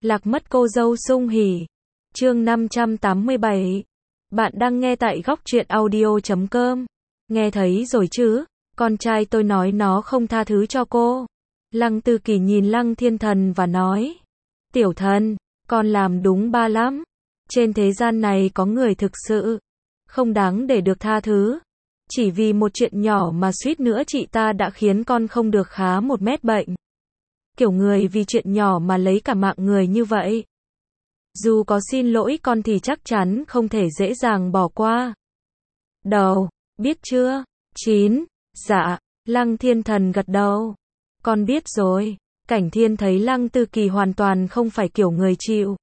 Lạc mất cô dâu sung hỉ. Chương 587. Bạn đang nghe tại góc truyện audio.com. Nghe thấy rồi chứ, con trai tôi nói nó không tha thứ cho cô. Lăng Tư Kỳ nhìn Lăng Thiên Thần và nói, tiểu thần, con làm đúng ba lắm. Trên thế gian này có người thực sự không đáng để được tha thứ. Chỉ vì một chuyện nhỏ mà suýt nữa chị ta đã khiến con không được khá một mét bệnh. Kiểu người vì chuyện nhỏ mà lấy cả mạng người như vậy. Dù có xin lỗi con thì chắc chắn không thể dễ dàng bỏ qua. Đầu, biết chưa? 9. Dạ, Lăng Thiên Thần gật đầu. Con biết rồi. Cảnh Thiên thấy Lăng Tư Kỳ hoàn toàn không phải kiểu người chịu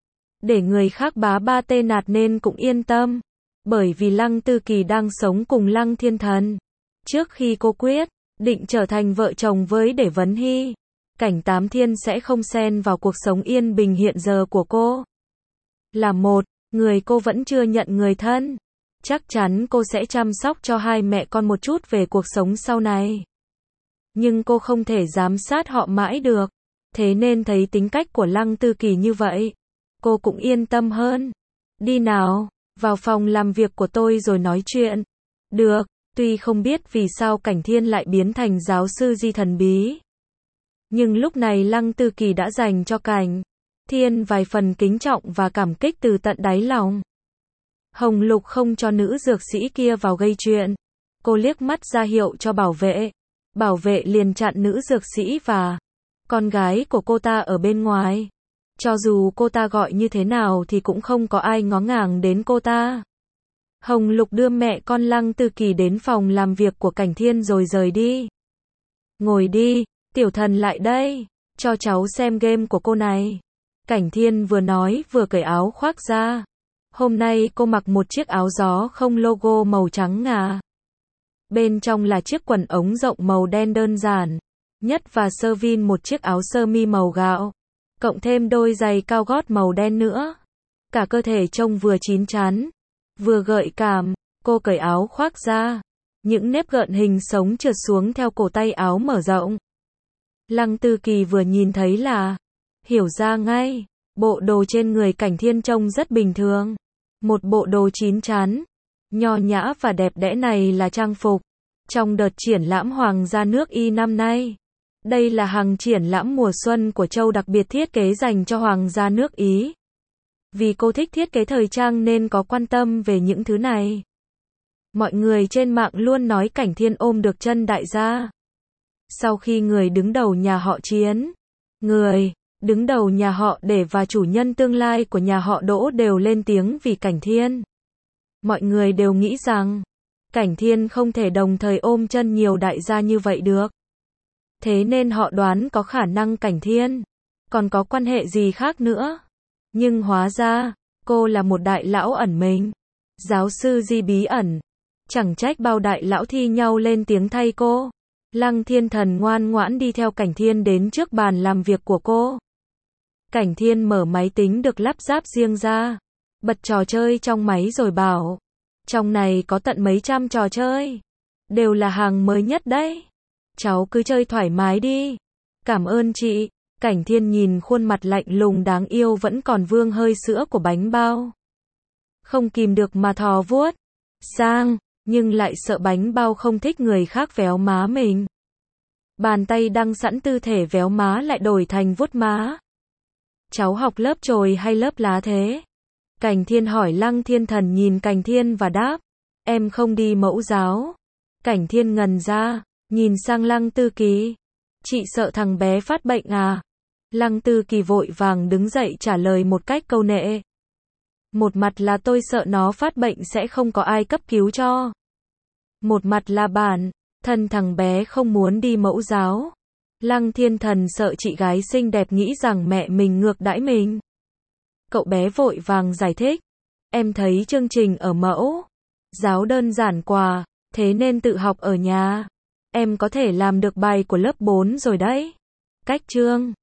để người khác bá ba tê nạt nên cũng yên tâm. Bởi vì Lăng Tư Kỳ đang sống cùng Lăng Thiên Thần. Trước khi cô quyết định trở thành vợ chồng với Để Vấn Hy, Cảnh Tám Thiên sẽ không xen vào cuộc sống yên bình hiện giờ của cô. Là một người cô vẫn chưa nhận người thân, chắc chắn cô sẽ chăm sóc cho hai mẹ con một chút về cuộc sống sau này. Nhưng cô không thể giám sát họ mãi được. Thế nên thấy tính cách của Lăng Tư Kỳ như vậy, cô cũng yên tâm hơn. Đi nào, vào phòng làm việc của tôi rồi nói chuyện. Được, tuy không biết vì sao Cảnh Thiên lại biến thành giáo sư Di thần bí. Nhưng lúc này Lăng Tư Kỳ đã dành cho Cảnh Thiên vài phần kính trọng và cảm kích từ tận đáy lòng. Hồng Lục không cho nữ dược sĩ kia vào gây chuyện. Cô liếc mắt ra hiệu cho bảo vệ. Bảo vệ liền chặn nữ dược sĩ và con gái của cô ta ở bên ngoài. Cho dù cô ta gọi như thế nào thì cũng không có ai ngó ngàng đến cô ta. Hồng Lục đưa mẹ con Lăng Tư Kỳ đến phòng làm việc của Cảnh Thiên rồi rời đi. Ngồi đi, tiểu thần lại đây, cho cháu xem game của cô này. Cảnh Thiên vừa nói vừa cởi áo khoác ra. Hôm nay cô mặc một chiếc áo gió không logo màu trắng ngà. Bên trong là chiếc quần ống rộng màu đen đơn giản nhất và sơ vin một chiếc áo sơ mi màu gạo. Cộng thêm đôi giày cao gót màu đen nữa. Cả cơ thể trông vừa chín chắn, vừa gợi cảm. Cô cởi áo khoác ra. Những nếp gợn hình sống trượt xuống theo cổ tay áo mở rộng. Lăng Tư Kỳ vừa nhìn thấy là hiểu ra ngay. Bộ đồ trên người Cảnh Thiên trông rất bình thường. Một bộ đồ chín chắn, nho nhã và đẹp đẽ này là trang phục trong đợt triển lãm Hoàng gia nước Y năm nay. Đây là hàng triển lãm mùa xuân của Châu đặc biệt thiết kế dành cho Hoàng gia nước Ý. Vì cô thích thiết kế thời trang nên có quan tâm về những thứ này. Mọi người trên mạng luôn nói Cảnh Thiên ôm được chân đại gia. Sau khi người đứng đầu nhà họ Chiến, người đứng đầu nhà họ Để và chủ nhân tương lai của nhà họ Đỗ đều lên tiếng vì Cảnh Thiên. Mọi người đều nghĩ rằng Cảnh Thiên không thể đồng thời ôm chân nhiều đại gia như vậy được. Thế nên họ đoán có khả năng Cảnh Thiên còn có quan hệ gì khác nữa. Nhưng hóa ra, cô là một đại lão ẩn mình. Giáo sư Di bí ẩn. Chẳng trách bao đại lão thi nhau lên tiếng thay cô. Lăng Thiên Thần ngoan ngoãn đi theo Cảnh Thiên đến trước bàn làm việc của cô. Cảnh Thiên mở máy tính được lắp ráp riêng ra. Bật trò chơi trong máy rồi bảo. Trong này có tận mấy trăm trò chơi. Đều là hàng mới nhất đấy. Cháu cứ chơi thoải mái đi. Cảm ơn chị. Cảnh Thiên nhìn khuôn mặt lạnh lùng đáng yêu vẫn còn vương hơi sữa của bánh bao. Không kìm được mà thò vuốt sang, nhưng lại sợ bánh bao không thích người khác véo má mình. Bàn tay đang sẵn tư thể véo má lại đổi thành vuốt má. Cháu học lớp chồi hay lớp lá thế? Cảnh Thiên hỏi. Lăng Thiên Thần nhìn Cảnh Thiên và đáp. Em không đi mẫu giáo. Cảnh Thiên ngần ra, nhìn sang Lăng Tư Kỳ. Chị sợ thằng bé phát bệnh à? Lăng Tư Kỳ vội vàng đứng dậy trả lời một cách câu nệ. Một mặt là tôi sợ nó phát bệnh sẽ không có ai cấp cứu cho. Một mặt là bản thân thằng bé không muốn đi mẫu giáo. Lăng Thiên Thần sợ chị gái xinh đẹp nghĩ rằng mẹ mình ngược đãi mình. Cậu bé vội vàng giải thích. Em thấy chương trình ở mẫu giáo đơn giản quá, thế nên tự học ở nhà. Em có thể làm được bài của lớp 4 rồi đấy. Cách chương